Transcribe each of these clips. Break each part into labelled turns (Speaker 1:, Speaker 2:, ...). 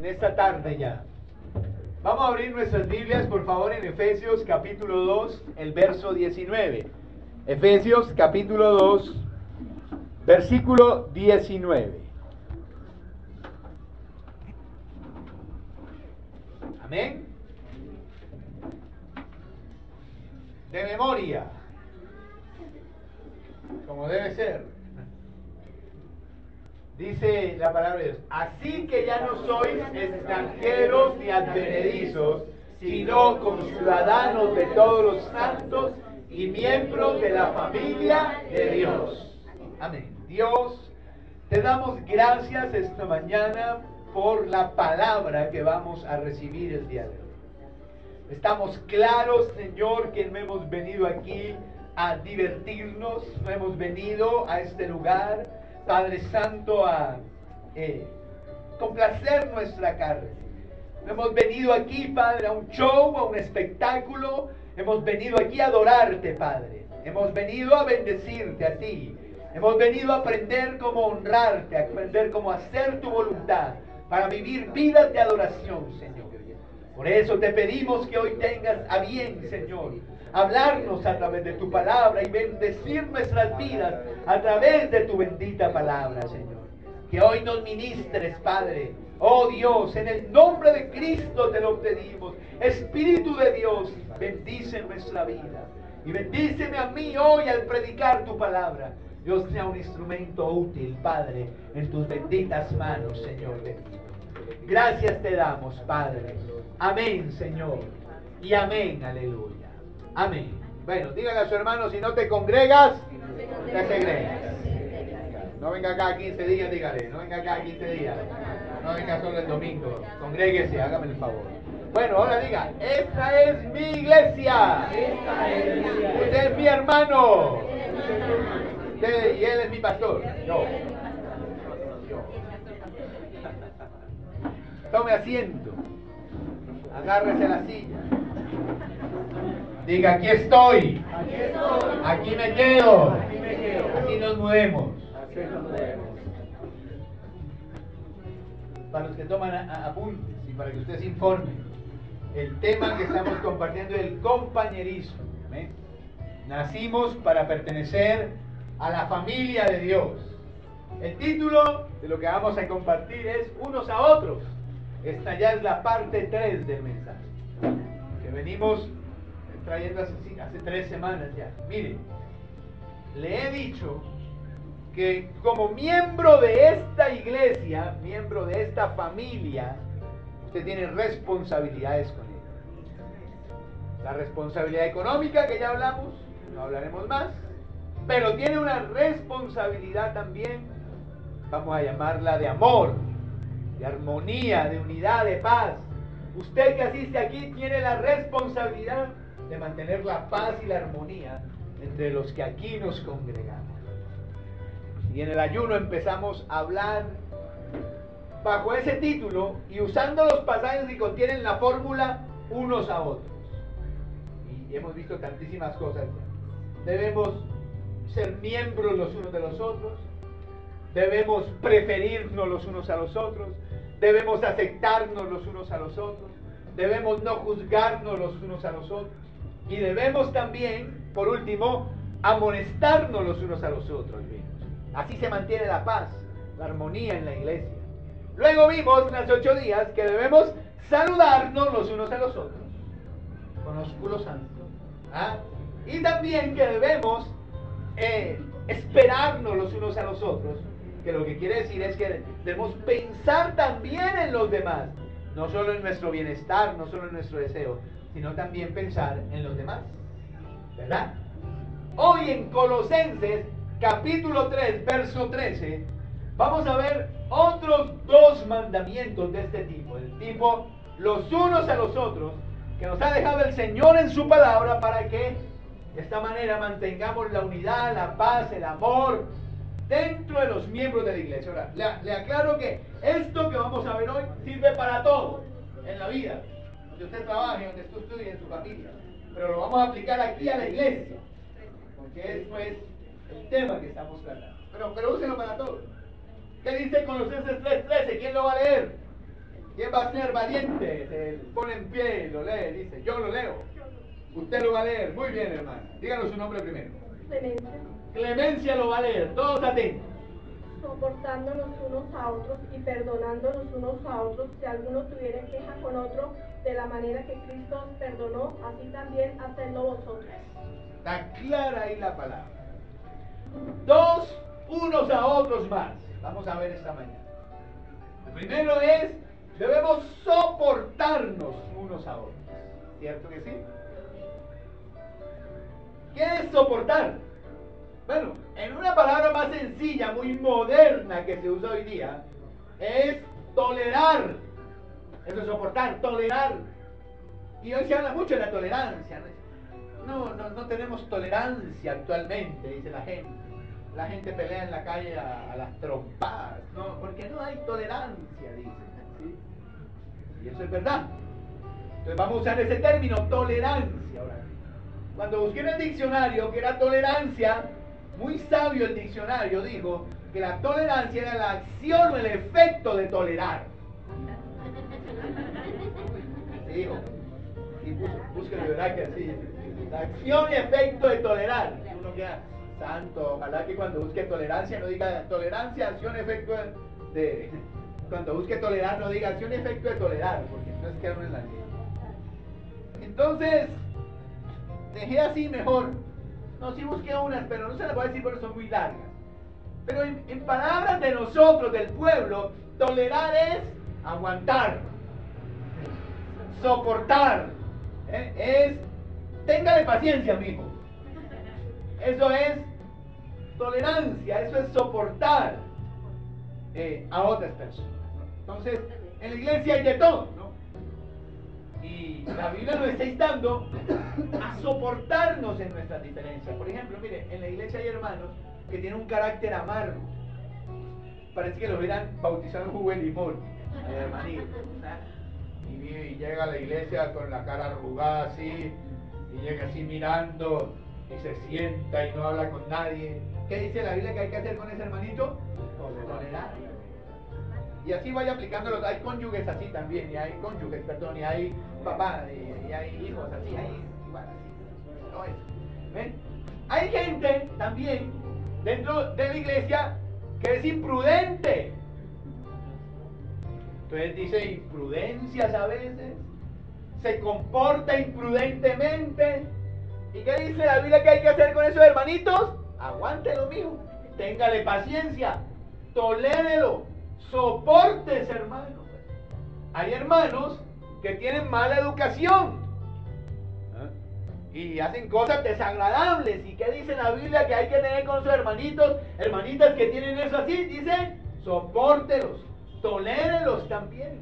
Speaker 1: esta tarde ya. Vamos a abrir nuestras Biblias, por favor, en Efesios capítulo 2, el verso 19. Efesios capítulo 2, versículo 19. Amén. De memoria, como debe ser. Dice la palabra de Dios: así que ya no sois extranjeros ni advenedizos, sino conciudadanos de todos los santos y miembros de la familia de Dios. Amén. Dios, te damos gracias esta mañana por la palabra que vamos a recibir el día de hoy. Estamos claros, Señor, que no hemos venido aquí a divertirnos, no hemos venido a este lugar, Padre Santo, a complacer nuestra carne. No hemos venido aquí, Padre, a un show, a un espectáculo. Hemos venido aquí a adorarte, Padre. Hemos venido a bendecirte a ti. Hemos venido a aprender cómo honrarte, a aprender cómo hacer tu voluntad, para vivir vidas de adoración, Señor. Por eso te pedimos que hoy tengas a bien, Señor, hablarnos a través de tu palabra y bendecir nuestras vidas a través de tu bendita palabra, Señor. Que hoy nos ministres, Padre. Oh Dios, en el nombre de Cristo te lo pedimos. Espíritu de Dios, bendice nuestra vida. Y bendíceme a mí hoy al predicar tu palabra. Dios, sea un instrumento útil, Padre, en tus benditas manos, Señor bendito. Gracias te damos, Padre. Amén, Señor. Y amén, aleluya. Amén. Bueno, díganle a su hermano: si no te congregas, te segregas. No venga acá 15 días, dígale. No venga acá 15 días. No venga solo el domingo. Congréguese, hágame el favor. Bueno, ahora diga: esta es mi iglesia. Usted es mi hermano. Usted y él es mi pastor. Yo. Tome asiento. Agárrese la silla. Diga: aquí estoy. Aquí me quedo. Aquí nos movemos. Para los que toman apuntes y para que ustedes se informen, el tema que estamos compartiendo es el compañerismo. ¿Amén? Nacimos para pertenecer a la familia de Dios. El título de lo que vamos a compartir es unos a otros. Esta ya es la parte 3 del mensaje que venimos trayendo hace 3 semanas ya. Mire, le he dicho que como miembro de esta iglesia, miembro de esta familia, usted tiene responsabilidades con ella. La responsabilidad económica, que ya hablamos, no hablaremos más, pero tiene una responsabilidad también, vamos a llamarla de amor, de armonía, de unidad, de paz. Usted que asiste aquí tiene la responsabilidad de mantener la paz y la armonía entre los que aquí nos congregamos. Y en el ayuno empezamos a hablar bajo ese título y usando los pasajes que contienen la fórmula unos a otros. Y hemos visto tantísimas cosas ya. Debemos ser miembros los unos de los otros. Debemos preferirnos los unos a los otros. Debemos aceptarnos los unos a los otros. Debemos no juzgarnos los unos a los otros. Y debemos también, por último, amonestarnos los unos a los otros. Así se mantiene la paz, la armonía en la iglesia. Luego vimos en los 8 días que debemos saludarnos los unos a los otros con ósculo santo. Y también que debemos esperarnos los unos a los otros, que lo que quiere decir es que debemos pensar también en los demás, no solo en nuestro bienestar, no solo en nuestro deseo, sino también pensar en los demás, ¿verdad? Hoy en Colosenses capítulo 3, verso 13, vamos a ver otros 2 mandamientos de este tipo, del tipo los unos a los otros, que nos ha dejado el Señor en su palabra para que de esta manera mantengamos la unidad, la paz, el amor dentro de los miembros de la iglesia. Ahora, le aclaro que esto que vamos a ver hoy sirve para todo en la vida, donde usted trabaje, donde usted estudie, en su familia, pero lo vamos a aplicar aquí a la iglesia, porque esto es el tema que estamos tratando. Pero úselo para todo. ¿Qué dice Colosenses 3:13? ¿Quién lo va a leer? ¿Quién va a ser valiente? Se pone en pie y lo lee, dice, yo lo leo. Usted lo va a leer. Muy bien, hermana. Díganos su nombre primero.
Speaker 2: Clemencia.
Speaker 1: Clemencia lo va a leer. Todos atentos.
Speaker 2: Soportándonos unos a otros y perdonándonos unos a otros si alguno tuviera queja con otro, de la manera que Cristo os perdonó, así también hacedlo vosotros.
Speaker 1: Está clara ahí la palabra. Dos, unos a otros más. Vamos a ver esta mañana. El primero es, debemos soportarnos unos a otros. ¿Cierto que sí? ¿Qué es soportar? Bueno, en una palabra más sencilla, muy moderna que se usa hoy día, es tolerar. Eso es soportar, tolerar. Y hoy se habla mucho de la tolerancia. No tenemos tolerancia actualmente, dice la gente. La gente pelea en la calle a las trompadas, ¿no? Porque no hay tolerancia, dicen. ¿Sí? Y eso es verdad. Entonces vamos a usar ese término, tolerancia. Ahora, cuando busqué en el diccionario que era tolerancia, muy sabio el diccionario dijo que la tolerancia era la acción o el efecto de tolerar. Sí, dijo. Sí, búsquelo, verá que así. La acción y efecto de tolerar. Uno queda santo. Ojalá que cuando busque tolerancia no diga tolerancia, acción, efecto de. Cuando busque tolerar no diga acción y efecto de tolerar, porque entonces queda uno en la ley. Entonces, dejé así mejor. No, sí busqué unas, pero no se las voy a decir porque son muy largas. Pero en palabras de nosotros, del pueblo, tolerar es aguantar, soportar. Es, téngale paciencia, amigo. Eso es tolerancia, eso es soportar a otras personas, ¿no? Entonces, en la iglesia hay de todo, ¿no? Y la Biblia nos está instando a soportarnos en nuestras diferencias. Por ejemplo, mire, en la iglesia hay hermanos que tienen un carácter amargo. Parece que lo hubieran bautizado en jugo de limón, hermanito. Y llega a la iglesia con la cara arrugada así, y llega así mirando, y se sienta y no habla con nadie. ¿Qué dice la Biblia que hay que hacer con ese hermanito? Tolerar. Y así vaya aplicándolo. Hay cónyuges así también, y hay cónyuges, perdón, y hay papás, y hay hijos así, hay igual así. No es. ¿Ven? Hay gente también dentro de la iglesia que es imprudente. Entonces dice imprudencias a veces, se comporta imprudentemente. ¿Y qué dice la Biblia que hay que hacer con esos hermanitos? Aguántelo, mijo, téngale paciencia, tolérelo, soporte ese hermano. Hay hermanos que tienen mala educación y hacen cosas desagradables. ¿Y qué dice la Biblia que hay que tener con sus hermanitos, hermanitas que tienen eso así? Dice, sopórtelos, tolérelos también.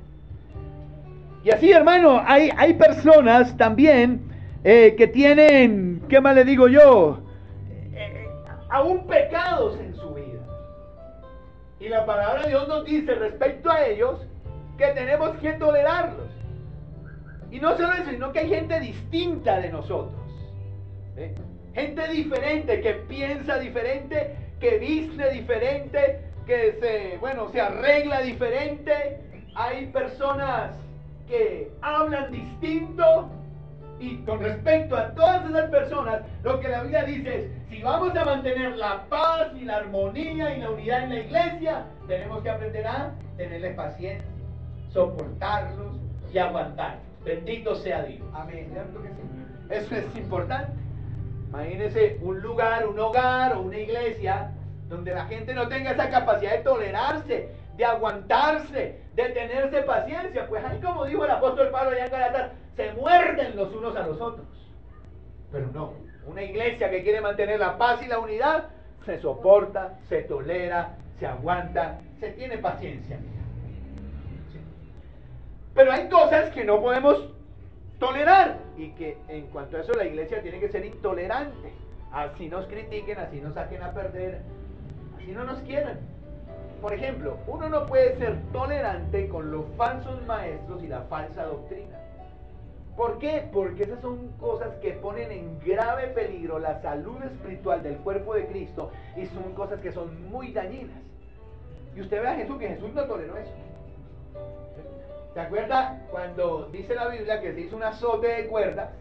Speaker 1: Y así, hermano, hay personas también que tienen, ¿qué más le digo yo? Aún pecados en su vida. Y la palabra de Dios nos dice respecto a ellos que tenemos que tolerarlos. Y no solo eso, sino que hay gente distinta de nosotros. Gente diferente, que piensa diferente, que viste diferente, que se arregla diferente. Hay personas que hablan distinto. Y con respecto a todas esas personas, lo que la Biblia dice es, si vamos a mantener la paz y la armonía y la unidad en la iglesia, tenemos que aprender a tenerles paciencia, soportarlos y aguantarlos. Bendito sea Dios. Amén. ¿Cierto que sí? Eso es importante. Imagínense un lugar, un hogar o una iglesia donde la gente no tenga esa capacidad de tolerarse, de aguantarse, de tenerse paciencia. Pues ahí, como dijo el apóstol Pablo allá en Gálatas, se muerden los unos a los otros. Pero no, una iglesia que quiere mantener la paz y la unidad, se soporta, se tolera, se aguanta, se tiene paciencia. ¿Sí? Pero hay cosas que no podemos tolerar y que en cuanto a eso la iglesia tiene que ser intolerante. Así nos critiquen, así nos saquen a perder, así no nos quieran. Por ejemplo, uno no puede ser tolerante con los falsos maestros y la falsa doctrina. ¿Por qué? Porque esas son cosas que ponen en grave peligro la salud espiritual del cuerpo de Cristo y son cosas que son muy dañinas. Y usted ve a Jesús, que Jesús no toleró eso. ¿Se acuerda cuando dice la Biblia que se hizo un azote de cuerdas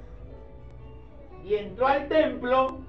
Speaker 1: y entró al templo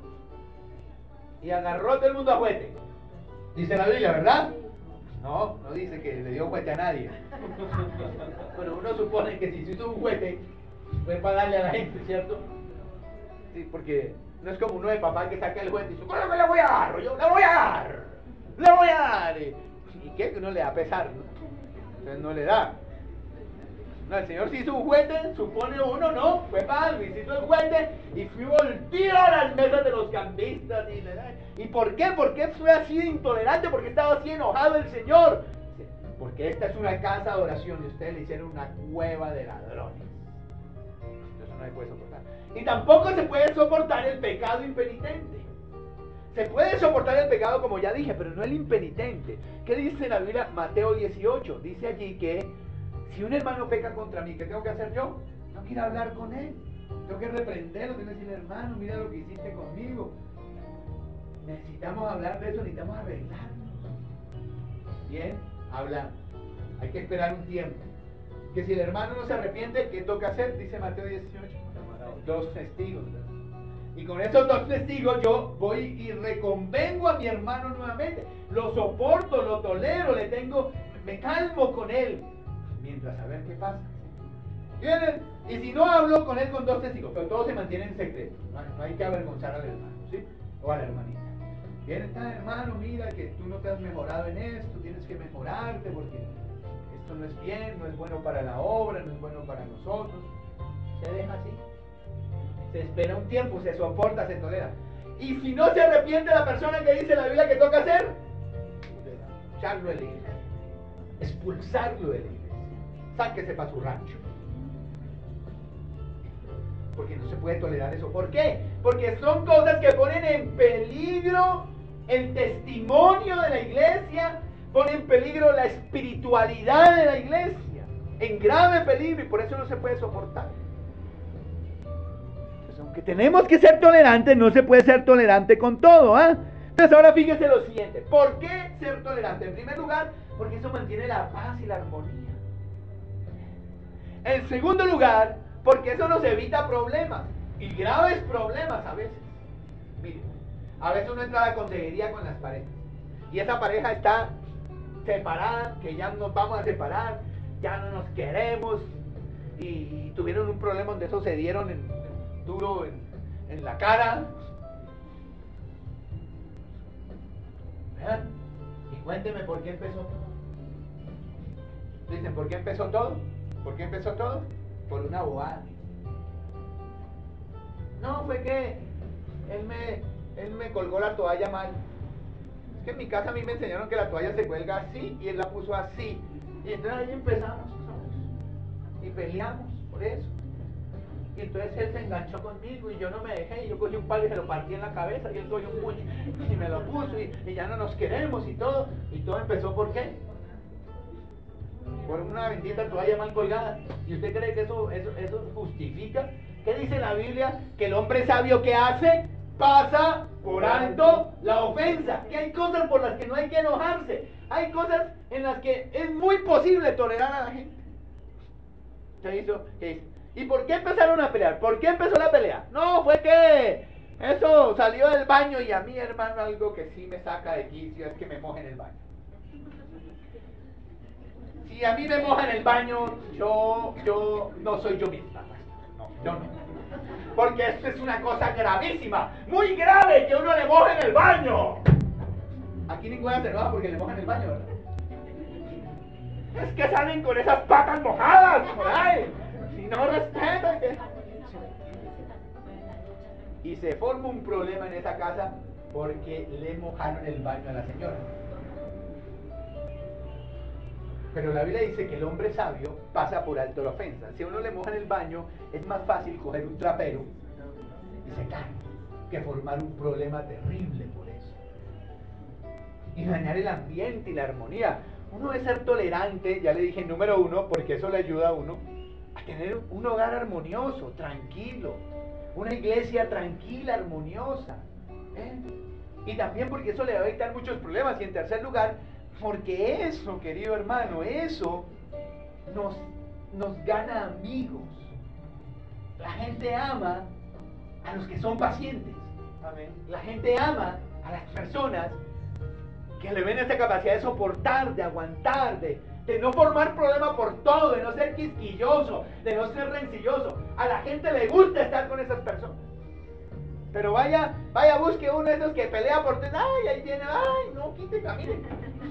Speaker 1: y agarró a todo el mundo a juguete? Dice la Biblia, ¿verdad? No, no dice que le dio juguete a nadie. Pero uno supone que si se hizo un juguete fue para darle a la gente, ¿cierto? Sí, porque no es como uno de papá que saca el juguete y dice, ¿cómo me le voy a dar? Yo le voy a dar, le voy a dar. ¿Y qué? Que uno le da pesar, ¿no? Entonces no le da. No, el Señor si hizo un juguete, supone uno, no, fue para algo, hizo el juguete y fui volteado a las mesas de los cambistas. ¿Y por qué? ¿Por qué fue así de intolerante? ¿Por qué estaba así enojado el Señor? Porque esta es una casa de oración y ustedes le hicieron una cueva de ladrones. Eso no se puede soportar. Y tampoco se puede soportar el pecado impenitente. Se puede soportar el pecado, como ya dije, pero no el impenitente. ¿Qué dice la Biblia? Mateo 18. Dice allí que si un hermano peca contra mí, ¿qué tengo que hacer yo? Tengo que ir a hablar con él. Tengo que reprenderlo, tengo que decirle, hermano, mira lo que hiciste conmigo. Necesitamos hablar de eso, necesitamos arreglarnos. Bien, hablamos. Hay que esperar un tiempo. Que si el hermano no se arrepiente, ¿qué toca hacer? Dice Mateo 18. 2 testigos. Y con esos 2 testigos yo voy y reconvengo a mi hermano nuevamente. Lo soporto, lo tolero, me calmo con él. Mientras a ver qué pasa. ¿Vienen? Y si no hablo con él con 2 testigos, pero todo se mantiene en secreto. No hay que avergonzar al hermano, ¿sí? O a la hermanita. Bien, está, hermano, mira que tú no te has mejorado en esto, tienes que mejorarte porque esto no es bien, no es bueno para la obra, no es bueno para nosotros. Se deja así. Se espera un tiempo, se soporta, se tolera. Y si no se arrepiente la persona que dice la Biblia que toca hacer, echarlo de la iglesia, expulsarlo de la iglesia. Sáquese para su rancho. Porque no se puede tolerar eso. ¿Por qué? Porque son cosas que ponen en peligro el testimonio de la iglesia, ponen en peligro la espiritualidad de la iglesia, en grave peligro, y por eso no se puede soportar. Entonces, aunque tenemos que ser tolerantes, no se puede ser tolerante con todo, ¿ah? Entonces ahora fíjese lo siguiente. ¿Por qué ser tolerante? En primer lugar, porque eso mantiene la paz y la armonía. En segundo lugar, porque eso nos evita problemas, y graves problemas a veces. Miren, a veces uno entra a la consejería con las parejas, y esa pareja está separada, que ya nos vamos a separar, ya no nos queremos, y tuvieron un problema donde eso se dieron duro en la cara. ¿Vean? Y cuénteme por qué empezó todo. Dicen, ¿por qué empezó todo? ¿Por qué empezó todo? Por una bobada. No, fue que él me colgó la toalla mal. Es que en mi casa a mí me enseñaron que la toalla se cuelga así y él la puso así. Y entonces ahí empezamos, ¿sabes? Y peleamos por eso. Y entonces él se enganchó conmigo y yo no me dejé. Y yo cogí un palo y se lo partí en la cabeza y él cogió un puño y me lo puso y ya no nos queremos y todo. Y todo empezó ¿por qué? Por una bendita toalla mal colgada. ¿Y usted cree que eso justifica? ¿Qué dice la Biblia? Que el hombre sabio que hace pasa por alto la ofensa. Que hay cosas por las que no hay que enojarse. Hay cosas en las que es muy posible tolerar a la gente. ¿Qué hizo? ¿Y por qué empezaron a pelear? ¿Por qué empezó la pelea? No, fue que eso salió del baño y a mí, hermano, algo que sí me saca de quicio es que me moje en el baño. Si a mí me moja en el baño, yo no soy yo misma. No, yo no. Porque esto es una cosa gravísima, muy grave, que uno le moje en el baño. Aquí ninguna se enoja porque le mojan el baño, ¿verdad? Es que salen con esas patas mojadas por ahí. Si no respetan. Y se forma un problema en esa casa porque le mojaron el baño a la señora. Pero la Biblia dice que el hombre sabio pasa por alto la ofensa. Si a uno le moja en el baño, es más fácil coger un trapero y secar que formar un problema terrible por eso. Y dañar el ambiente y la armonía. Uno debe ser tolerante, ya le dije, número 1, porque eso le ayuda a uno a tener un hogar armonioso, tranquilo. Una iglesia tranquila, armoniosa. Y también porque eso le va a evitar muchos problemas. Y en tercer lugar, porque eso, querido hermano, eso nos nos gana amigos. La gente ama a los que son pacientes. Amén. La gente ama a las personas que le ven esa capacidad de soportar, de aguantar, de no formar problema por todo, de no ser quisquilloso, de no ser rencilloso. A la gente le gusta estar con esas personas. Pero vaya, busque uno de esos que pelea por todo. Ay, ahí viene, ay, no, quite, camine.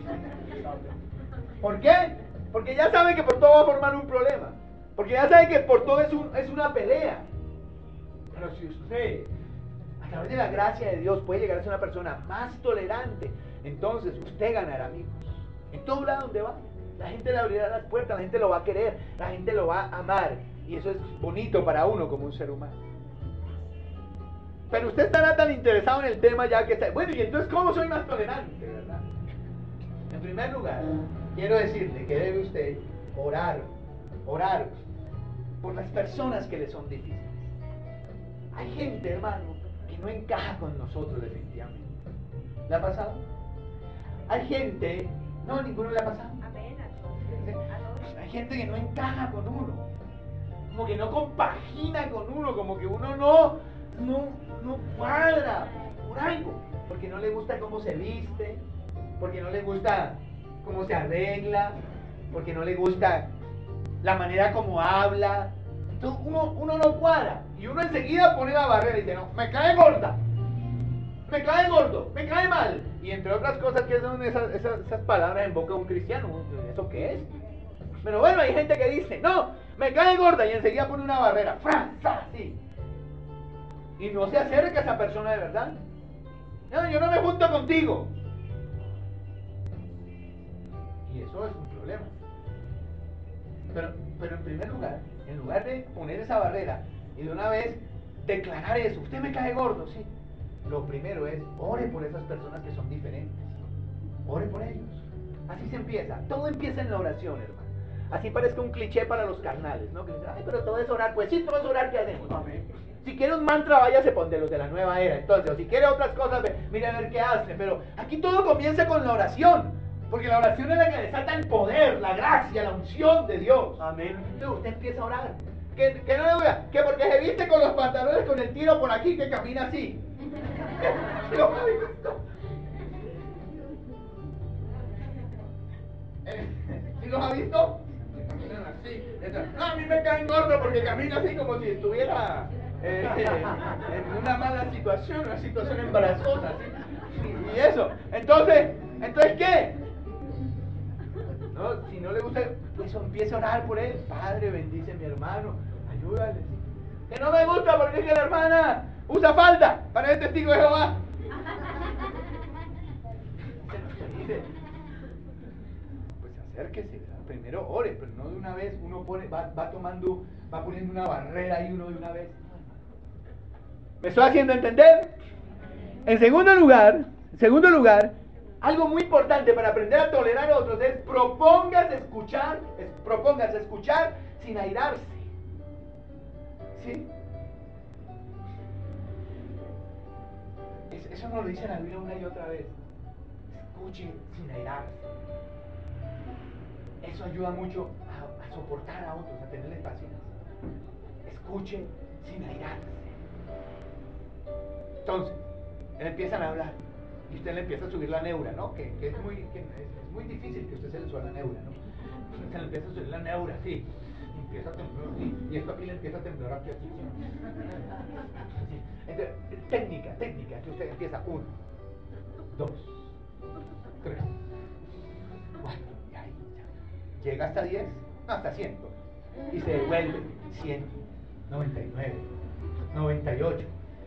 Speaker 1: ¿Por qué? Porque ya sabe que por todo va a formar un problema. Porque ya sabe que por todo es una pelea. Pero si usted, a través de la gracia de Dios, puede llegar a ser una persona más tolerante, entonces usted ganará amigos. En todo lado donde va, la gente le abrirá las puertas, la gente lo va a querer, la gente lo va a amar. Y eso es bonito para uno como un ser humano. Pero usted estará tan interesado en el tema ya que está... Bueno, y entonces, ¿cómo soy más tolerante, verdad? En primer lugar, quiero decirle que debe usted orar por las personas que le son difíciles. Hay gente, hermano, que no encaja con nosotros definitivamente. ¿Le ha pasado? Hay gente... No, ninguno le ha pasado. Hay gente que no encaja con uno. Como que no compagina con uno, como que uno no cuadra por algo. Porque no le gusta cómo se viste, porque no le gusta cómo se arregla, porque no le gusta la manera como habla. Entonces uno no cuadra. Y uno enseguida pone la barrera y dice, no, me cae gorda, me cae gordo, me cae mal. Y entre otras cosas, ¿qué son esas palabras en boca de un cristiano? ¿Eso qué es? Pero bueno, hay gente que dice, no, me cae gorda, y enseguida pone una barrera, así. Y no se acerca a esa persona de verdad. No, yo no me junto contigo. Y eso es un problema. Pero en primer lugar, en lugar de poner esa barrera y de una vez declarar eso, usted me cae gordo, sí. Lo primero es, ore por esas personas que son diferentes. Ore por ellos. Así se empieza. Todo empieza en la oración, hermano. Así parezca un cliché para los carnales, ¿no? Que dicen, ay, pero todo es orar. Pues sí, todo es orar, ¿qué hacemos? Amén. Si quiere un mantra, váyase pon de los de la nueva era. Entonces, o si quiere otras cosas, mire a ver qué hace. Pero aquí todo comienza con la oración. Porque la oración es la que desata el poder, la gracia, la unción de Dios. Amén. Entonces usted empieza a orar. Que no le diga, que porque se viste con los pantalones con el tiro por aquí, que camina así. ¿Sí los ha visto? Así. No, a mí me caen gordo porque camina así como si estuviera en una mala situación, una situación embarazosa. ¿Sí? Y eso. Entonces ¿qué? No, si no le gusta, pues empiece a orar por él. Padre, bendice a mi hermano, ayúdale. ¿Sí? Que no me gusta porque es que la hermana usa falda para el testigo de Jehová. Pues acérquese, ¿verdad? Primero ore, pero no de una vez uno va poniendo una barrera ahí uno de una vez. ¿Me estoy haciendo entender? En segundo lugar, algo muy importante para aprender a tolerar a otros es propóngase escuchar sin airarse. ¿Sí? Eso nos lo dice la Biblia una y otra vez. Escuche sin airarse. Eso ayuda mucho a soportar a otros, a tenerles paciencia. Escuche sin airarse. Entonces, empiezan a hablar y usted le empieza a subir la neura, ¿no? Que es muy difícil que usted se le suba la neura, ¿no? Se le empieza a subir la neura, sí. Y empieza a temblar, ¿sí? Y esto aquí le empieza a temblar aquí, así. ¿Sí? Entonces, técnica, que usted empieza 1, 2, 3, 4, y ahí ya. Llega hasta 10, no, hasta 100. Y se devuelve 100, 99, 98.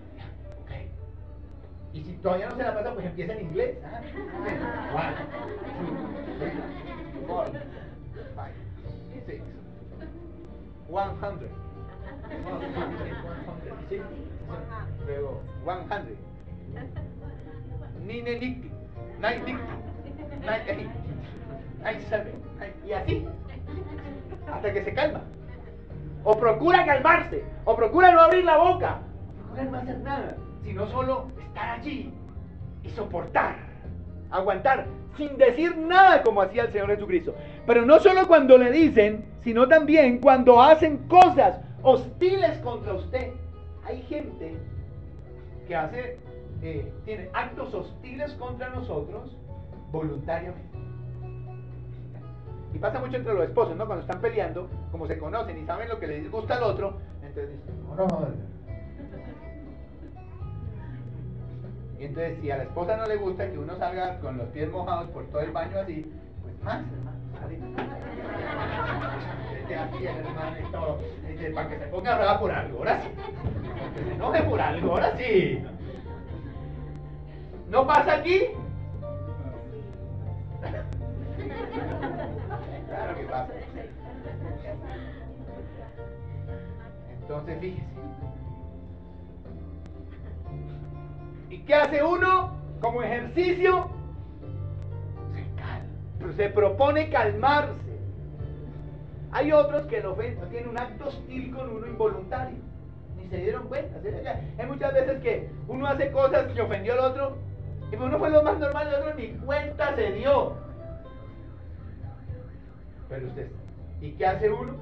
Speaker 1: Y si todavía no se la pasa, pues empieza en inglés. 1, 2, 3, 4, 5, 6, 100. ¿Sí? Luego 100. Nine Nicky, 90, 98, 97. Y así. Hasta que se calma. O procura calmarse. O procura no abrir la boca. O procura no hacer nada. Sino solo estar allí y soportar, aguantar, sin decir nada como hacía el Señor Jesucristo. Pero no solo cuando le dicen, sino también cuando hacen cosas hostiles contra usted. Hay gente que tiene actos hostiles contra nosotros voluntariamente. Y pasa mucho entre los esposos, ¿no? Cuando están peleando, como se conocen y saben lo que les gusta al otro, entonces dicen, no. Y entonces, si a la esposa no le gusta que uno salga con los pies mojados por todo el baño así, pues más, hermano, sale. Aquí el hermano y todo, para que se ponga brava por algo, ahora sí. Que se enoje por algo, ahora sí. ¿No pasa aquí? Claro que pasa. Entonces, fíjese. ¿Y qué hace uno como ejercicio? Se calma, se propone calmarse. Hay otros que lo ven, tienen un acto hostil con uno involuntario. Ni se dieron cuenta. Hay muchas veces que uno hace cosas que ofendió al otro y uno fue lo más normal, el otro ni cuenta se dio. Pero usted, ¿y qué hace uno?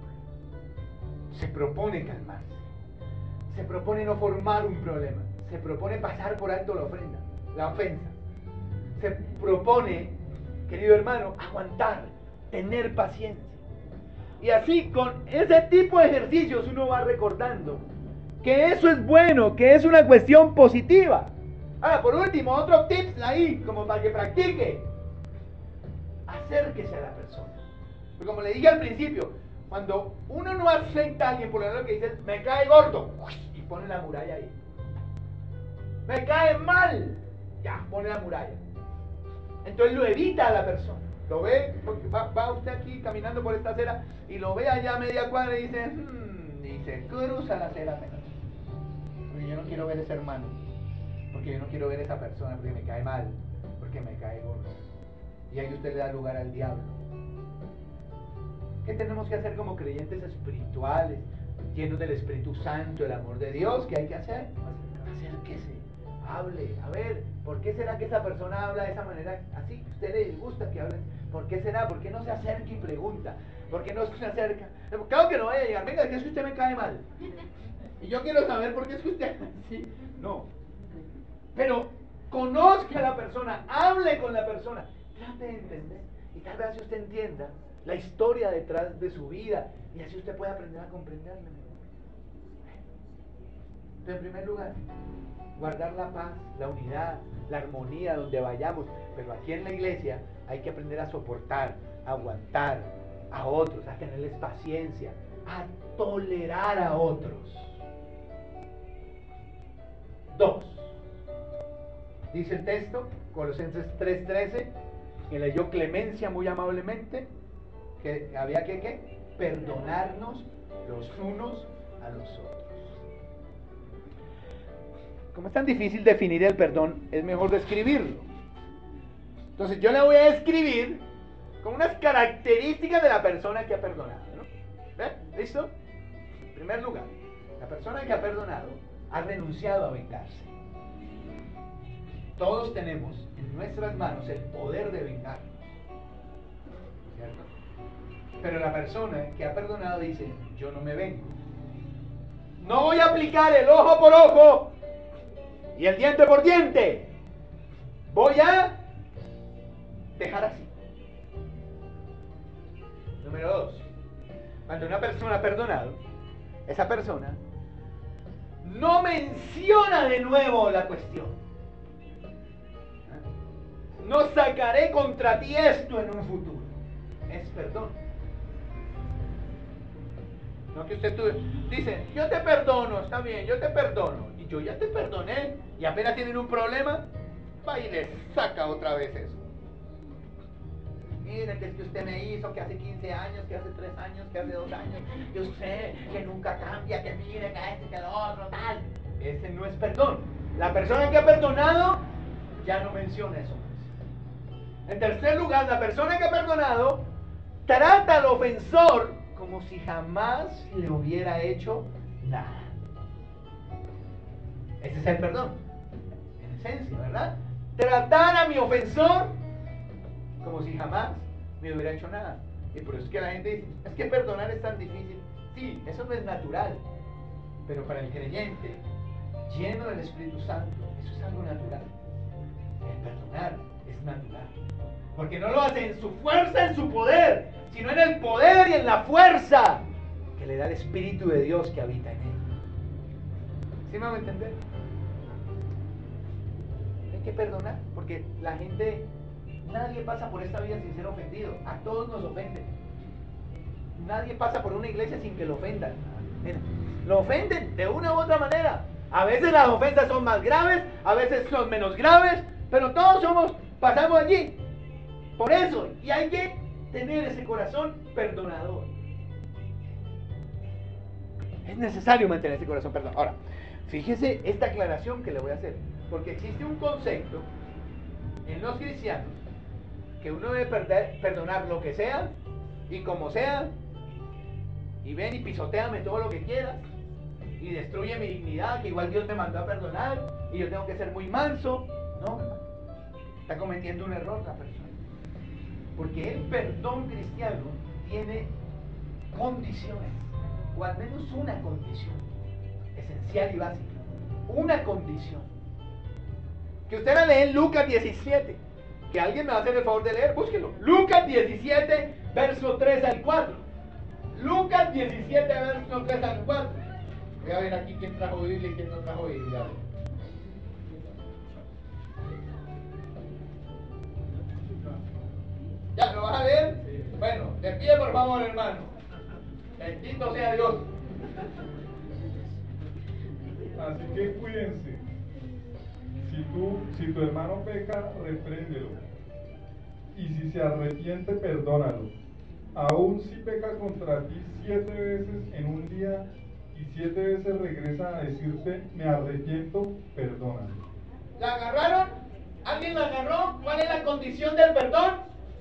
Speaker 1: Se propone calmarse. Se propone no formar un problema. Se propone pasar por alto la ofensa. Se propone, querido hermano, aguantar, tener paciencia. Y así, con ese tipo de ejercicios, uno va recordando que eso es bueno, que es una cuestión positiva. Ahora, por último, otro tips ahí, como para que practique. Acérquese a la persona. Porque como le dije al principio, cuando uno no acepta a alguien por lo que dice, me cae gordo, y pone la muralla ahí. Me cae mal, ya, pone la muralla. Entonces lo evita a la persona. Lo ve, porque va usted aquí caminando por esta acera y lo ve allá a media cuadra y dice, y se cruza la acera apenas. Porque yo no quiero ver ese hermano, porque yo no quiero ver esa persona, porque me cae mal, porque me cae gordo. Y ahí usted le da lugar al diablo. ¿Qué tenemos que hacer como creyentes espirituales, llenos del Espíritu Santo, el amor de Dios? ¿Qué hay que hacer? Acérquese, hable. A ver, ¿por qué será que esa persona habla de esa manera así? ¿A usted le gusta que hable? ¿Por qué será? ¿Por qué no se acerca y pregunta? ¿Por qué no se acerca? Claro que no vaya a llegar, venga, es que usted me cae mal. Y yo quiero saber por qué es que usted... ¿Sí? No. Pero conozca a la persona, hable con la persona, trate de entender. Y tal vez así usted entienda la historia detrás de su vida y así usted puede aprender a comprenderla. Entonces, en primer lugar, guardar la paz, la unidad, la armonía donde vayamos. Pero aquí en la iglesia hay que aprender a soportar, a aguantar a otros, a tenerles paciencia, a tolerar a otros. 2. Dice el texto, Colosenses 3:13, que leyó Clemencia muy amablemente, que había que perdonarnos los unos a los otros. Como es tan difícil definir el perdón, es mejor describirlo. Entonces yo le voy a describir con unas características de la persona que ha perdonado, ¿no? ¿Ve? ¿Listo? En primer lugar, la persona que ha perdonado ha renunciado a vengarse. Todos tenemos en nuestras manos el poder de vengarnos, ¿cierto? Pero la persona que ha perdonado dice, yo no me vengo. No voy a aplicar el ojo por ojo y el diente por diente. Voy a dejar así. Número 2. Cuando una persona ha perdonado, esa persona no menciona de nuevo la cuestión. No sacaré contra ti esto en un futuro. Es perdón. No que usted dice, yo te perdono, está bien, yo te perdono. Y yo ya te perdoné. Y apenas tienen un problema, va y le saca otra vez eso. Mire, que es que usted me hizo, que hace 15 años, que hace 3 años, que hace 2 años. Yo sé que nunca cambia, que mire, que este, que lo otro, tal. Ese no es perdón. La persona que ha perdonado ya no menciona eso. En tercer lugar, la persona que ha perdonado trata al ofensor como si jamás le hubiera hecho nada. Ese es el perdón, en esencia, ¿verdad? Tratar a mi ofensor como si jamás me hubiera hecho nada. Y por eso es que la gente dice, es que perdonar es tan difícil. Sí, eso no es natural, pero para el creyente lleno del Espíritu Santo, eso es algo natural. El perdonar es natural, porque no lo hace en su fuerza, en su poder, sino en el poder y en la fuerza que le da el Espíritu de Dios que habita en él. ¿Sí me van a entender? Hay que perdonar, porque la gente, nadie pasa por esta vida sin ser ofendido. A todos nos ofenden. Nadie pasa por una iglesia sin que lo ofendan. Mira, lo ofenden de una u otra manera. A veces las ofensas son más graves, a veces son menos graves, pero todos pasamos allí. Por eso, y hay que tener ese corazón perdonador. Es necesario mantener ese corazón perdonador. Ahora, fíjese esta aclaración que le voy a hacer, porque existe un concepto en los cristianos que uno debe perdonar lo que sea y como sea, y ven y pisoteame todo lo que quieras y destruye mi dignidad, que igual Dios me mandó a perdonar y yo tengo que ser muy manso. No, hermano, está cometiendo un error la persona, porque el perdón cristiano tiene condiciones, o al menos una condición esencial y básica, una condición que usted la lee en Lucas 17, que alguien me va a hacer el favor de leer, búsquelo. Lucas 17, verso 3 al 4. Lucas 17, verso 3 al 4. Voy a ver aquí quién trajo Biblia y quién no trajo Biblia. ¿Ya lo vas a ver? Sí. Bueno, de pie por favor, hermano. Bendito sea Dios.
Speaker 3: Así que cuídense. Si tu hermano peca, repréndelo. Y si se arrepiente, perdónalo. Aun si peca contra ti 7 veces en un día y 7 veces regresa a decirte, me arrepiento, perdónalo.
Speaker 1: ¿La agarraron? ¿Alguien la agarró? ¿Cuál es la condición del perdón?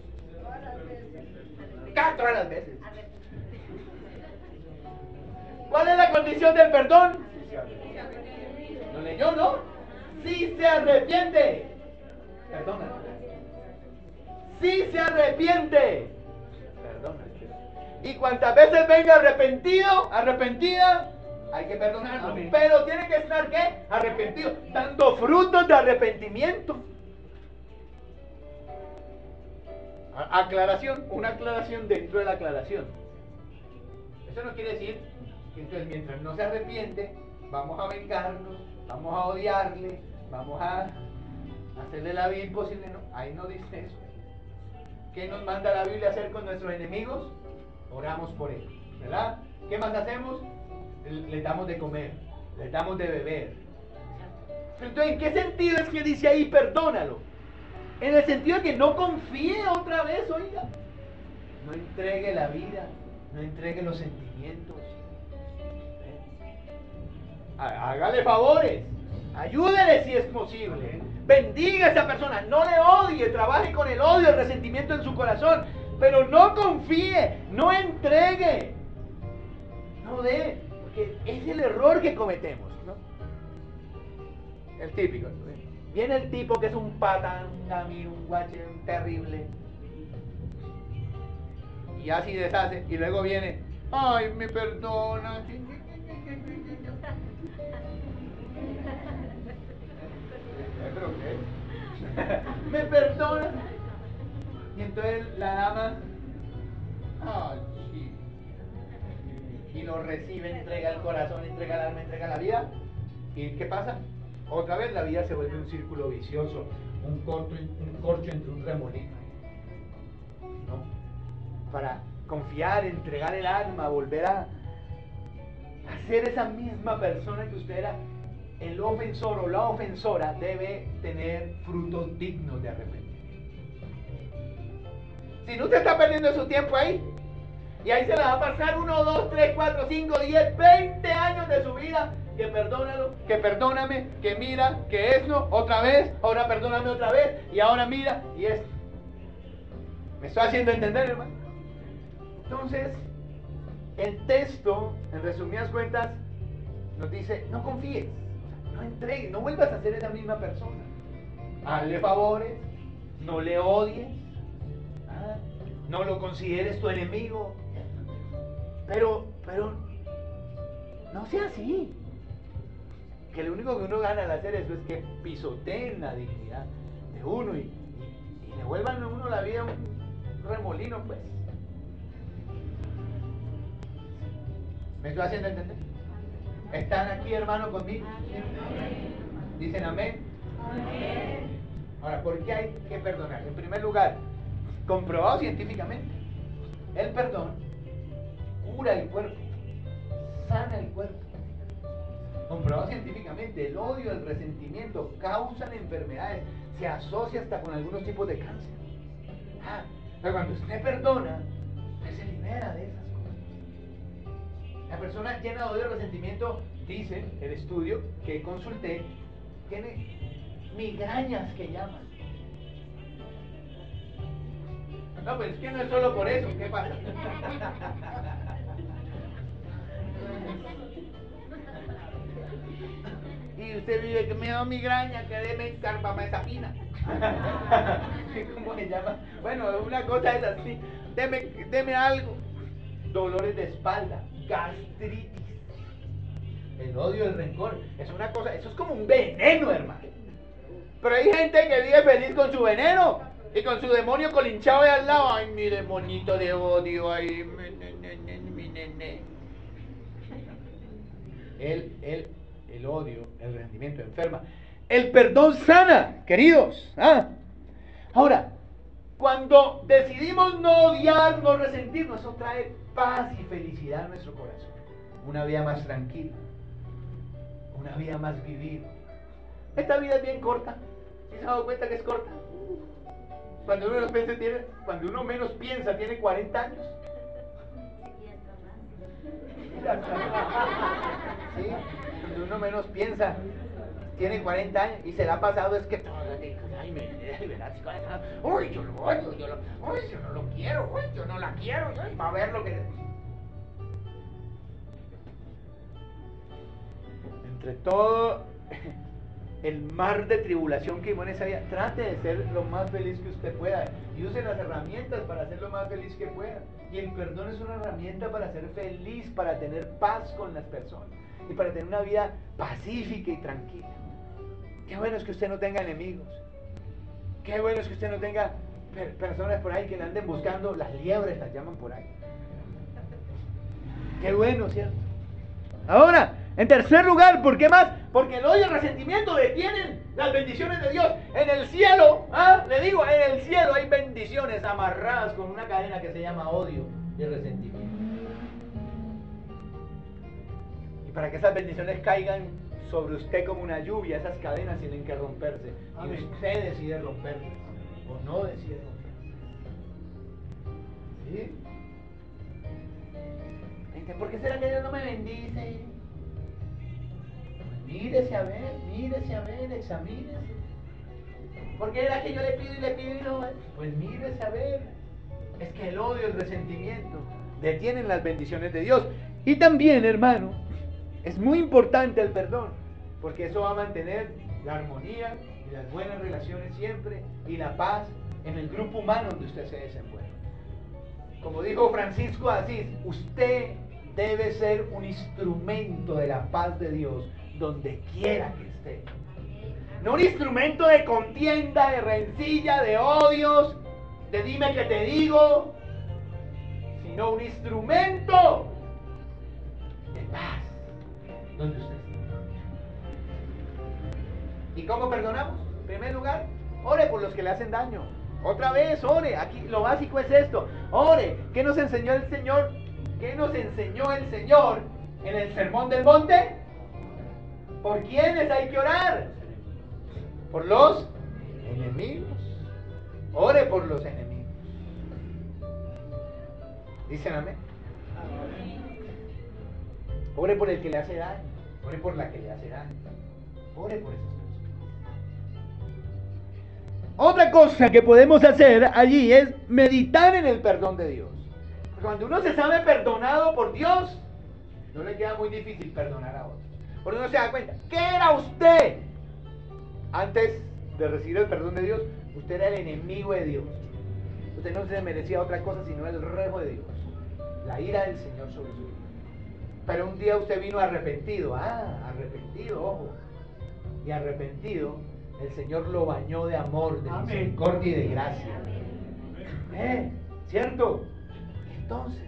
Speaker 1: Todas las veces. ¿Cuál es la condición del perdón? Lo leyó, ¿no? Si se arrepiente, perdónalo. Si se arrepiente, perdónalo. Y cuantas veces venga arrepentido, arrepentida, hay que perdonarlo. Amén. Pero tiene que estar, ¿qué? Arrepentido, dando frutos de arrepentimiento. Aclaración, una aclaración dentro de la aclaración. Eso no quiere decir que entonces mientras no se arrepiente, vamos a vengarnos, vamos a odiarle, vamos a hacerle la vida imposible. No, ahí no dice eso. ¿Qué nos manda la Biblia a hacer con nuestros enemigos? Oramos por ellos, ¿verdad? ¿Qué más hacemos? Les damos de comer, les damos de beber. Entonces, ¿en qué sentido es que dice ahí perdónalo? En el sentido de que no confíe otra vez, oiga. No entregue la vida, no entregue los sentimientos. Hágale favores, ayúdele si es posible. Bendiga a esa persona, no le odie, trabaje con el odio, el resentimiento en su corazón, pero no confíe, no entregue, no dé, porque es el error que cometemos, ¿no? El típico, ¿no? Viene el tipo que es un patán, un guache, un terrible, y así deshace, y luego viene, ay, me perdona. ¿Pero qué? Me perdona. Y entonces la dama, ay, sí, y lo recibe, entrega el corazón, entrega el alma, entrega la vida. ¿Y qué pasa? Otra vez la vida se vuelve un círculo vicioso, un corcho entre un remolino, ¿no? Para confiar, entregar el alma, volver a ser esa misma persona que usted era, el ofensor o la ofensora debe tener frutos dignos de arrepentimiento. Si no, usted está perdiendo su tiempo ahí, y ahí se le va a pasar 1, 2, 3, 4, 5, 10, 20 años de su vida. Que perdónalo, que perdóname, que mira, que esto, otra vez, ahora perdóname otra vez, y ahora mira, y esto. ¿Me estoy haciendo entender, hermano? Entonces, el texto, en resumidas cuentas, nos dice, no confíes, no entregues, no vuelvas a ser esa misma persona. Hazle favores, no le odies, no lo consideres tu enemigo. Pero no sea así. Que lo único que uno gana al hacer eso es que pisoteen la dignidad de uno y le vuelvan a uno la vida un remolino, pues. ¿Me estoy haciendo entender? ¿Están aquí, hermano, conmigo? ¿Dicen amén? Ahora, ¿por qué hay que perdonar? En primer lugar, comprobado científicamente, el perdón cura el cuerpo, sana el cuerpo. Comprobado científicamente, el odio, el resentimiento causan enfermedades, se asocia hasta con algunos tipos de cáncer. Pero cuando usted perdona, usted se libera de esas cosas. La persona llena de odio y resentimiento, dice el estudio que consulté, tiene migrañas que llaman. No, pero es que no es solo por eso, ¿qué pasa? Y usted vive que me da migraña, que deme carbamazepina. ¿Cómo se llama? Bueno, una cosa es así, deme algo. Dolores de espalda, gastritis. El odio, el rencor, es una cosa, eso es como un veneno, hermano. Pero hay gente que vive feliz con su veneno y con su demonio colinchado de al lado. Ay, mi demonito de odio, ay, mi nene. El odio, el resentimiento enferma. El perdón sana, queridos. Ahora, cuando decidimos no odiar, no resentirnos, eso trae paz y felicidad a nuestro corazón. Una vida más tranquila, una vida más vivida. Esta vida es bien corta. ¿Sí se ha dado cuenta que es corta? Cuando uno menos piensa, tiene 40 años. ¿Sí? Cuando uno menos piensa, tiene 40 años y se le ha pasado es que uy, yo lo odio, uy, yo no lo quiero, uy, yo no la quiero, uy, va a ver lo que... Entre todo el mar de tribulación que vivimos en esa vida, trate de ser lo más feliz que usted pueda y use las herramientas para ser lo más feliz que pueda. Y el perdón es una herramienta para ser feliz, para tener paz con las personas y para tener una vida pacífica y tranquila. Qué bueno es que usted no tenga enemigos. Qué bueno es que usted no tenga personas por ahí que le anden buscando, las liebres las llaman por ahí. Qué bueno, ¿cierto? Ahora, en tercer lugar, ¿por qué más? Porque el odio y el resentimiento detienen las bendiciones de Dios. En el cielo, le digo, en el cielo hay bendiciones amarradas con una cadena que se llama odio y resentimiento. Y para que esas bendiciones caigan sobre usted como una lluvia, esas cadenas tienen que romperse. Y usted decide romperlas o no decide romperlas. ¿Sí? ¿Por qué será que Dios no me bendice? Mírese a ver, examínese. ¿Por qué era que yo le pido y no? Pues mírese a ver. Es que el odio, el resentimiento detienen las bendiciones de Dios. Y también, hermano, es muy importante el perdón, porque eso va a mantener la armonía y las buenas relaciones siempre y la paz en el grupo humano donde usted se desenvuelve. Como dijo Francisco de Asís, usted debe ser un instrumento de la paz de Dios donde quiera que esté. No un instrumento de contienda, de rencilla, de odios, de dime que te digo, sino un instrumento de paz donde usted esté. ¿Y cómo perdonamos? En primer lugar, ore por los que le hacen daño. Otra vez, ore. Aquí lo básico es esto. Ore. ¿Qué nos enseñó el Señor? ¿Qué nos enseñó el Señor en el Sermón del Monte? ¿Por quiénes hay que orar? Por los enemigos. Ore por los enemigos. ¿Dicen amén? Ore por el que le hace daño. Ore por la que le hace daño. Ore por esas personas. Otra cosa que podemos hacer allí es meditar en el perdón de Dios. Cuando uno se sabe perdonado por Dios, no le queda muy difícil perdonar a otros. Porque uno se da cuenta, ¿qué era usted? Antes de recibir el perdón de Dios, usted era el enemigo de Dios. usted no se merecía otra cosa sino el rejo de Dios, la ira del Señor sobre su vida. Pero un día usted vino arrepentido, arrepentido, ojo, y arrepentido, el Señor lo bañó de amor, de misericordia y de gracia. ¿Cierto? Entonces,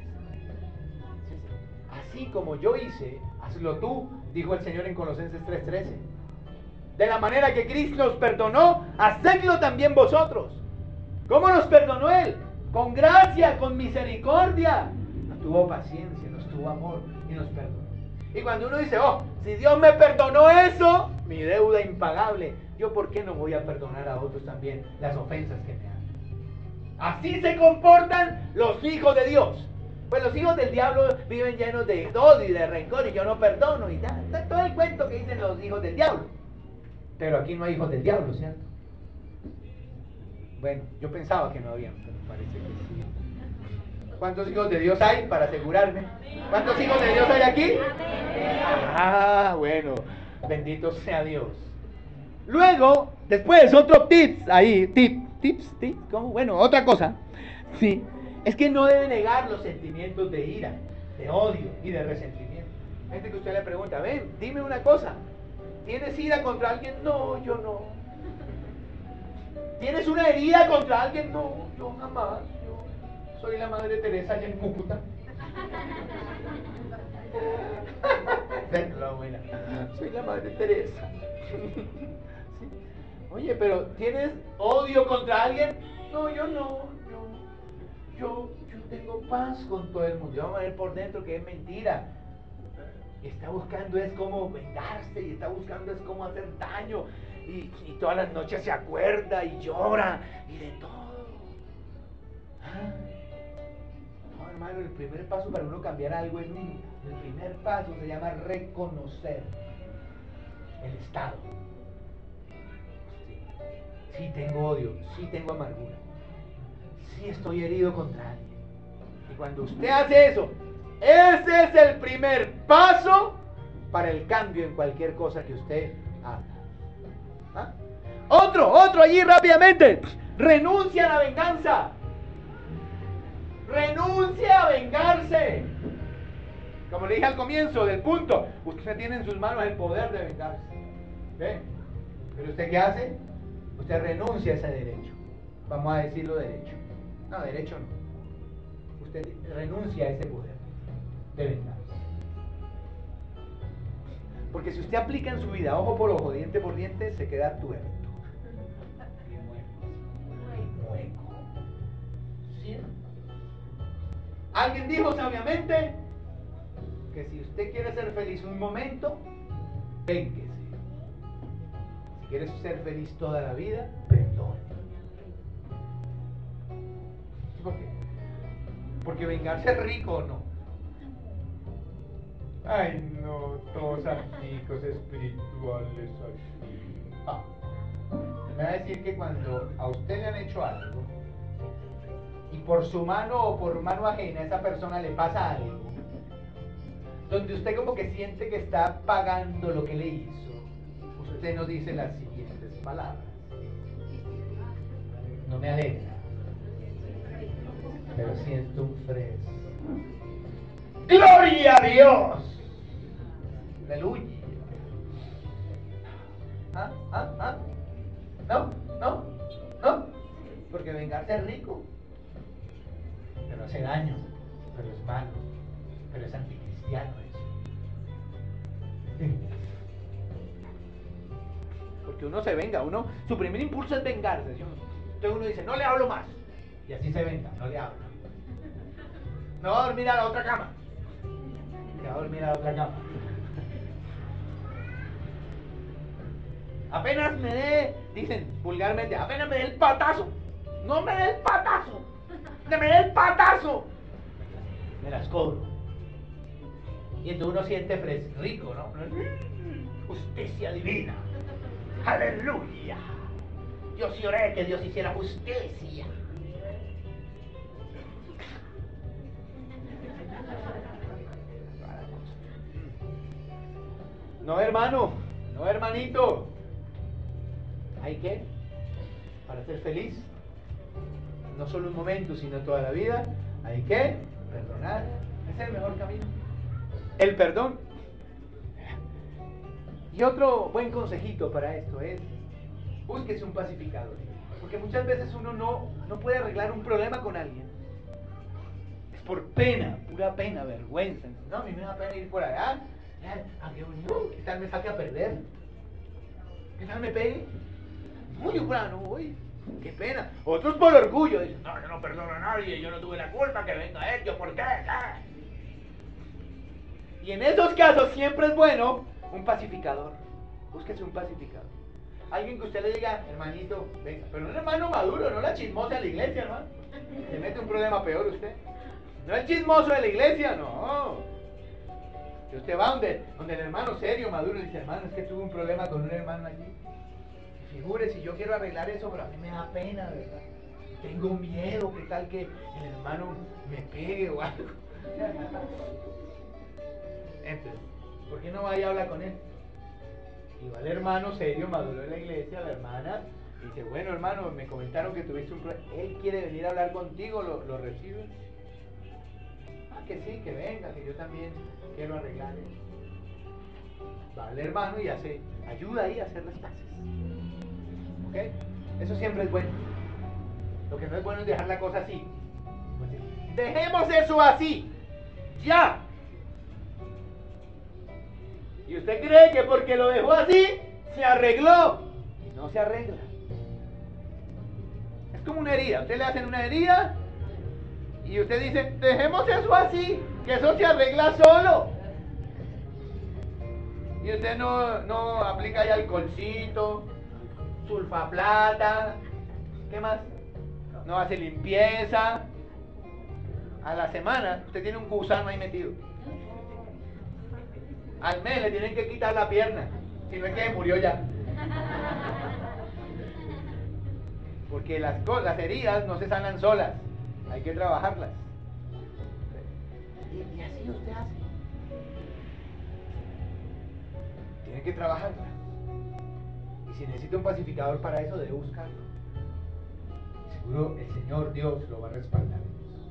Speaker 1: así como yo hice, hazlo tú, dijo el Señor en Colosenses 3:13. De la manera que Cristo nos perdonó, hacedlo también vosotros. ¿Cómo nos perdonó Él? Con gracia, con misericordia. Nos tuvo paciencia, nos tuvo amor y nos perdonó. Y cuando uno dice, si Dios me perdonó eso, mi deuda impagable, ¿yo por qué no voy a perdonar a otros también las ofensas que me hacen? Así se comportan los hijos de Dios. Pues los hijos del diablo viven llenos de odio y de rencor y yo no perdono y tal. Todo el cuento que dicen los hijos del diablo. Pero aquí no hay hijos del diablo, ¿cierto? Bueno, yo pensaba que no había, pero parece que sí. ¿Cuántos hijos de Dios hay? Para asegurarme. ¿Cuántos hijos de Dios hay aquí? Bueno, bendito sea Dios. Luego, después, otro tips ahí, tips, ¿cómo? Bueno, otra cosa, sí, es que no debe negar los sentimientos de ira, de odio y de resentimiento. Gente que usted le pregunta, ven, dime una cosa, ¿tienes ira contra alguien? No, yo no. ¿Tienes una herida contra alguien? No, yo jamás. Yo soy la Madre Teresa allá en Cúcuta. Soy la Madre Teresa. ¿Sí? Oye, pero ¿tienes odio contra alguien? No, yo no. Yo tengo paz con todo el mundo. Yo vamos a ver por dentro que es mentira. Está buscando es cómo vengarse y está buscando es cómo hacer daño. Y todas las noches se acuerda y llora y de todo. No, hermano, el primer paso para uno cambiar algo en uno, el primer paso se llama reconocer el estado. Sí tengo odio, sí tengo amargura, sí estoy herido contra alguien. Y cuando usted hace eso, ese es el primer paso para el cambio en cualquier cosa que usted haga. Otro allí rápidamente. Renuncia a la venganza. Renuncia a vengarse. Como le dije al comienzo del punto, usted tiene en sus manos el poder de vengarse. ¿Ve? Pero usted ¿qué hace? Usted renuncia a ese derecho. Vamos a decirlo derecho. No, derecho no. Usted renuncia a ese poder de vengarse. Porque si usted aplica en su vida ojo por ojo, diente por diente, se queda tuerto. Y mueco. ¿Sí? Alguien dijo sabiamente que si usted quiere ser feliz un momento, vénguese. Si quiere ser feliz toda la vida, perdone. ¿Por qué? Porque vengarse es rico o no. Ay, no, todos amigos espirituales así. Me va a decir que cuando a usted le han hecho algo y por su mano o por mano ajena a esa persona le pasa algo, donde usted como que siente que está pagando lo que le hizo, usted nos dice las siguientes palabras: no me alegra, pero siento un fresco. ¡Gloria a Dios! ¡Aleluya! No. Porque vengarse es rico, pero hace daño, pero es malo, pero es anticristiano eso. Porque uno se venga, su primer impulso es vengarse. Entonces uno dice, no le hablo más. Y así se venga, no le habla. Me voy a dormir a la otra cama. Me voy a dormir a la otra cama. Apenas me dé, dicen vulgarmente, apenas me dé el patazo. No me dé el patazo. Me dé el patazo. Me las cobro. Y entonces uno siente rico, ¿no? Justicia divina. Aleluya. Yo sí oré que Dios hiciera justicia. No, hermano, no, hermanito. ¿Hay qué? Para ser feliz, no solo un momento, sino toda la vida, hay que perdonar. Es el mejor camino. El perdón. Y otro buen consejito para esto es, búsquese un pacificador. Porque muchas veces uno no puede arreglar un problema con alguien. Es por pena, pura pena, vergüenza. No, a mí me da pena ir por allá. ¿Qué tal me saque a perder? ¿Qué tal me pegue? No, yo por allá no voy. Qué pena. Otros por orgullo. Dicen, no, yo no perdono a nadie, yo no tuve la culpa, que venga él, yo por qué. Y en esos casos siempre es bueno un pacificador. Búsquese un pacificador. Alguien que usted le diga, hermanito, venga, pero un hermano maduro, no la chismosa de la iglesia, hermano. Se mete un problema peor usted. No el chismoso de la iglesia, no. Si usted va donde el hermano serio, maduro, y dice, hermano, es que tuve un problema con un hermano allí. Figure, si yo quiero arreglar eso, pero a mí me da pena, ¿verdad? Tengo miedo, ¿qué tal que el hermano me pegue o algo? Entonces, ¿por qué no vaya a hablar con él? Y va el hermano serio, maduro de la iglesia, la hermana, y dice, bueno hermano, me comentaron que tuviste un problema. Él quiere venir a hablar contigo, ¿lo recibe? Ah, que sí, que venga, que yo también quiero arreglar eso. Va el hermano y ayuda ahí a hacer las paces. ¿Ok? Eso siempre es bueno. Lo que no es bueno es dejar la cosa así. Dejemos eso así. ¡Ya! Y usted cree que porque lo dejó así, se arregló. Y no se arregla. Es como una herida. Usted le hacen una herida y usted dice, dejemos eso así, que eso se arregla solo. Y usted no aplica ya alcoholcito, sulfaplata, ¿qué más? No hace limpieza. A la semana usted tiene un gusano ahí metido. Al mes le tienen que quitar la pierna, si no es que murió ya. Porque las heridas no se sanan solas, hay que trabajarlas. Y así usted hace. Tiene que trabajarlas. Y si necesita un pacificador para eso, debe buscarlo. Seguro el Señor Dios lo va a respaldar.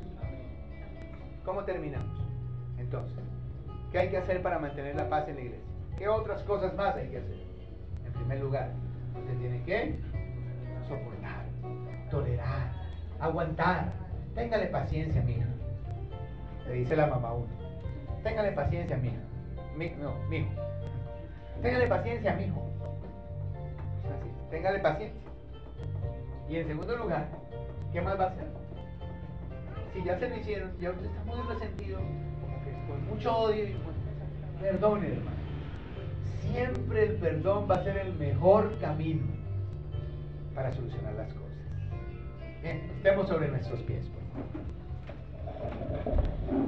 Speaker 1: ¿Cómo terminamos? Entonces, ¿qué hay que hacer para mantener la paz en la iglesia? ¿Qué otras cosas más hay que hacer? En primer lugar, usted tiene que soportar, tolerar, aguantar. Téngale paciencia, mija. Le dice la mamá a uno. Téngale paciencia, mija. Mijo. Téngale paciencia, mijo. Así, téngale paciencia. Y en segundo lugar, ¿qué más va a hacer? Si ya se lo hicieron, ya usted está muy resentido, como que con mucho odio, y perdone, hermano. Siempre el perdón va a ser el mejor camino para solucionar las cosas. Bien, estemos sobre nuestros pies, por favor.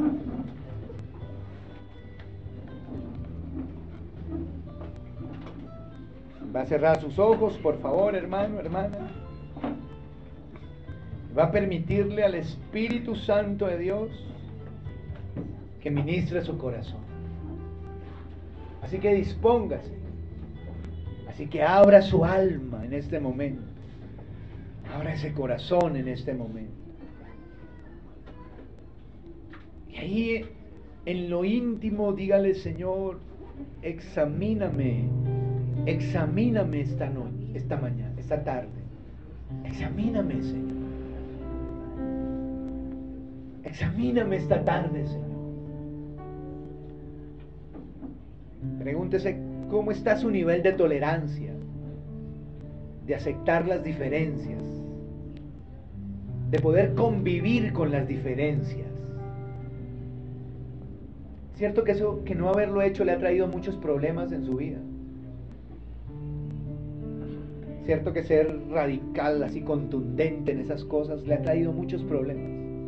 Speaker 1: Va a cerrar sus ojos, por favor, hermano, hermana. Va a permitirle al Espíritu Santo de Dios que ministre su corazón. Así que dispóngase. Así que abra su alma en este momento. Abra ese corazón en este momento. Y ahí en lo íntimo dígale, Señor, examíname esta noche, esta mañana, esta tarde. Examíname, Señor. Examíname esta tarde, Señor. Pregúntese cómo está su nivel de tolerancia, de aceptar las diferencias, de poder convivir con las diferencias. Cierto que eso, que no haberlo hecho le ha traído muchos problemas en su vida. Cierto que ser radical, así contundente en esas cosas, le ha traído muchos problemas.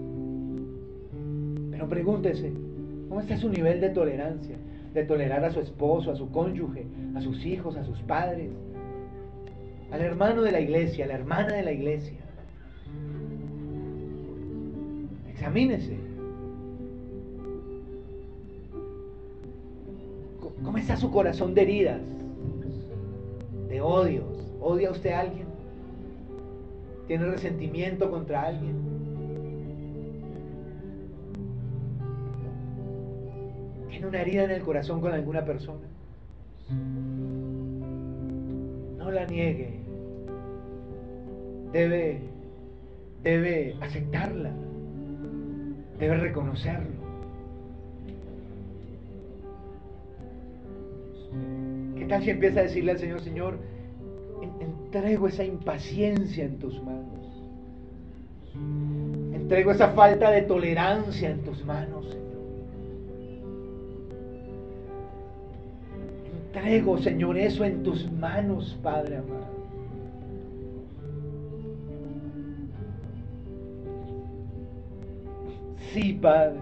Speaker 1: Pero pregúntese, ¿cómo está su nivel de tolerancia? De tolerar a su esposo, a su cónyuge, a sus hijos, a sus padres, al hermano de la iglesia, a la hermana de la iglesia. Examínese. ¿Cómo está su corazón de heridas, de odios? ¿Odia usted a alguien? ¿Tienes resentimiento contra alguien? ¿Tiene una herida en el corazón con alguna persona? No la niegue. Debe aceptarla. Debe reconocerlo. ¿Qué tal si empieza a decirle al Señor, Señor, entrego esa impaciencia en tus manos? Entrego esa falta de tolerancia en tus manos, Señor. Entrego, Señor, eso en tus manos, Padre amado. Sí, Padre.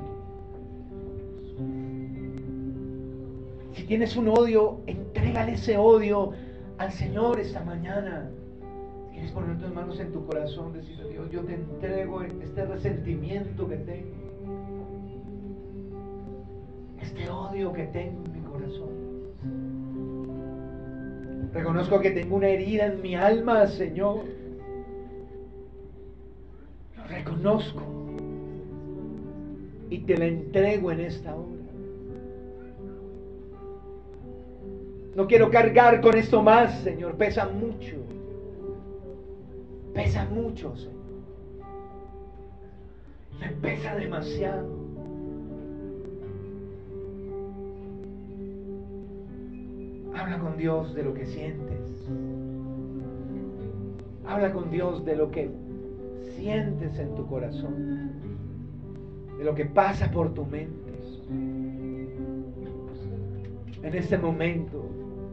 Speaker 1: Si tienes un odio, entrégale ese odio al Señor esta mañana. Si quieres poner tus manos en tu corazón, decirle a Dios, yo te entrego este resentimiento que tengo, este odio que tengo en mi corazón. Reconozco que tengo una herida en mi alma, Señor. Lo reconozco y te la entrego en esta hora. No quiero cargar con esto más, Señor. Pesa mucho. Pesa mucho, Señor. Me pesa demasiado. Habla con Dios de lo que sientes. Habla con Dios de lo que sientes en tu corazón, de lo que pasa por tu mente. En este momento,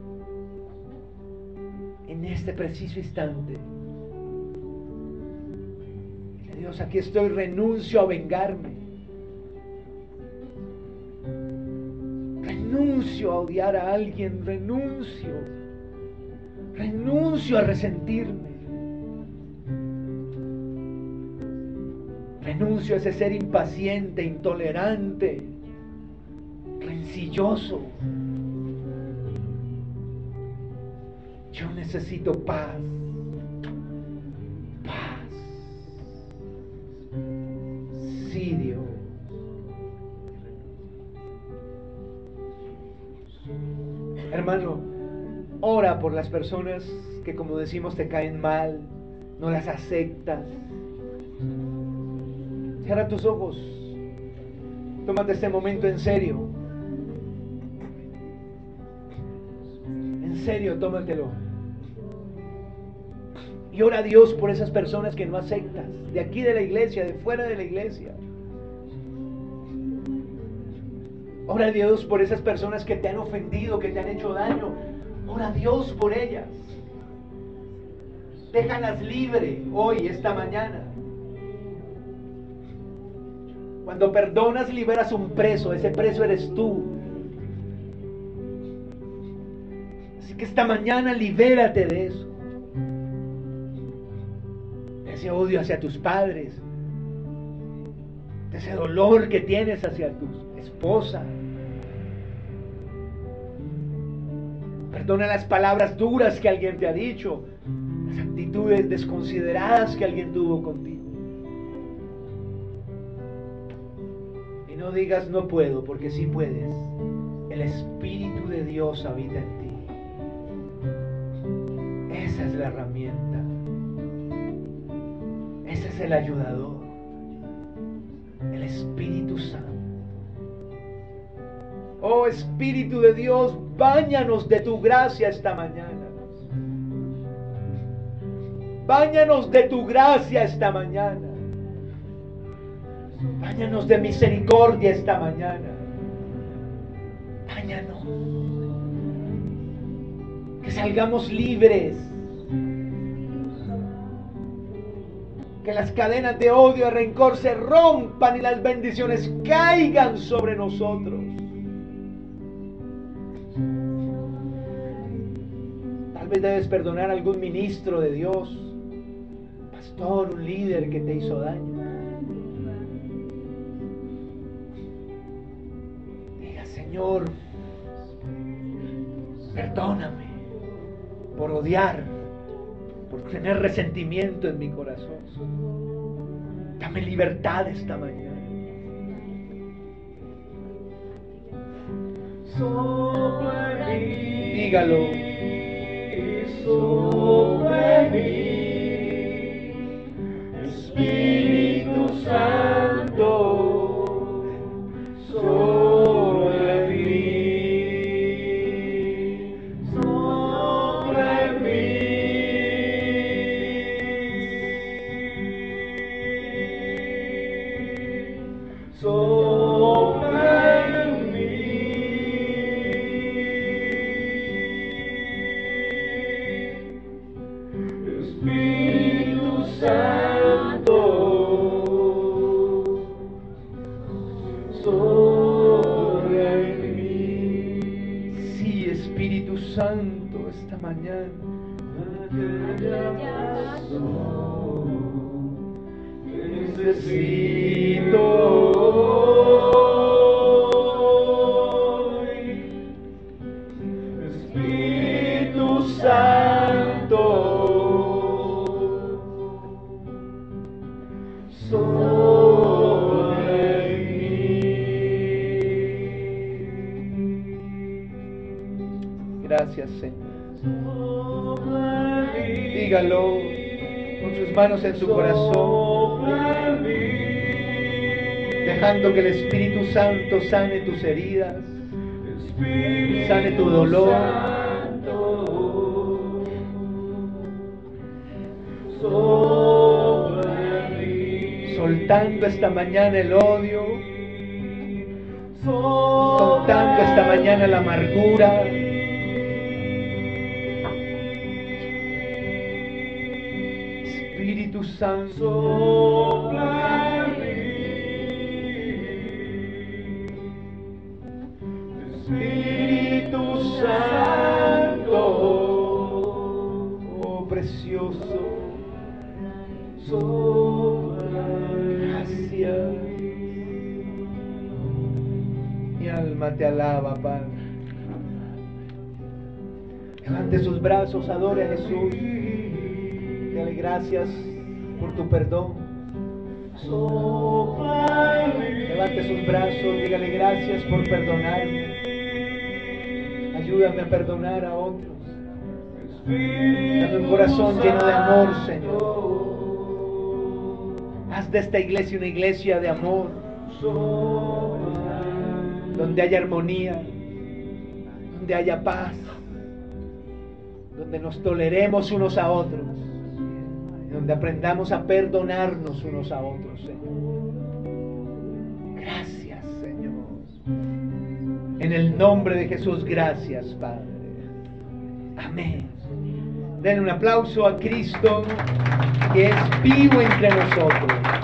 Speaker 1: en este preciso instante, Dios, aquí estoy, renuncio a vengarme, renuncio a odiar a alguien, renuncio a resentirme, renuncio a ese ser impaciente, intolerante, rencilloso. Yo necesito paz. Paz. Sí, Dios. Hermano, ora por las personas que, como decimos, te caen mal, no las aceptas. Cierra tus ojos. Tómate este momento en serio. En serio, tómatelo. Y ora a Dios por esas personas que no aceptas, de aquí de la iglesia, de fuera de la iglesia. Ora a Dios por esas personas que te han ofendido, que te han hecho daño. Ora a Dios por ellas. Déjalas libre hoy, esta mañana. Cuando perdonas, liberas un preso. Ese preso eres tú. Así que esta mañana libérate de eso. De ese odio hacia tus padres. De ese dolor que tienes hacia tu esposa. Perdona las palabras duras que alguien te ha dicho. Las actitudes desconsideradas que alguien tuvo contigo. Y no digas no puedo, porque sí puedes. El Espíritu de Dios habita en ti. Esa es la herramienta. Ese es el ayudador. El Espíritu Santo. Oh Espíritu de Dios, báñanos de tu gracia esta mañana. Báñanos de tu gracia esta mañana. Báñanos de misericordia esta mañana. Báñanos. Que salgamos libres. Que las cadenas de odio y rencor se rompan y las bendiciones caigan sobre nosotros. Tal vez debes perdonar a algún ministro de Dios, pastor, un líder que te hizo daño. Diga, Señor, perdóname por odiar, por tener resentimiento en mi corazón. Dame libertad esta mañana.
Speaker 4: Sopla en mí,
Speaker 1: Dígalo.
Speaker 4: sopla en mí, Espíritu Santo, sopla en mí, sopla en mí, sopla en mí, Espíritu Santo, sopla en mí.
Speaker 1: Sí, Espíritu Santo, esta mañana.
Speaker 4: Necesito hoy, Espíritu Santo, sopla en mí.
Speaker 1: Gracias, Señor.
Speaker 4: Sopla en mí.
Speaker 1: Dígalo con sus manos en su corazón,
Speaker 4: Sopla en mí.
Speaker 1: dejando que el Espíritu Santo sane tus heridas,
Speaker 4: Espíritu
Speaker 1: sane tu dolor.
Speaker 4: Santo, sopla en mí.
Speaker 1: Soltando esta mañana el odio,
Speaker 4: Sopla
Speaker 1: soltando esta
Speaker 4: en
Speaker 1: mañana la amargura. Espíritu Santo,
Speaker 4: Sopla en mí. Espíritu Santo,
Speaker 1: oh precioso,
Speaker 4: sopla en
Speaker 1: gracias. Mi alma te alaba, Padre. Levante sus brazos, adore a Jesús. Dale gracias por tu perdón.
Speaker 4: Sopla en mí.
Speaker 1: Levante sus brazos, dígale gracias por perdonarme. Ayúdame a perdonar a otros. Dame un corazón lleno de amor, Señor. Haz de esta iglesia una iglesia de amor, donde haya armonía, donde haya paz, donde nos toleremos unos a otros, donde aprendamos a perdonarnos unos a otros, Señor. Gracias, Señor. En el nombre de Jesús, gracias, Padre. Amén. Den un aplauso a Cristo, que es vivo entre nosotros.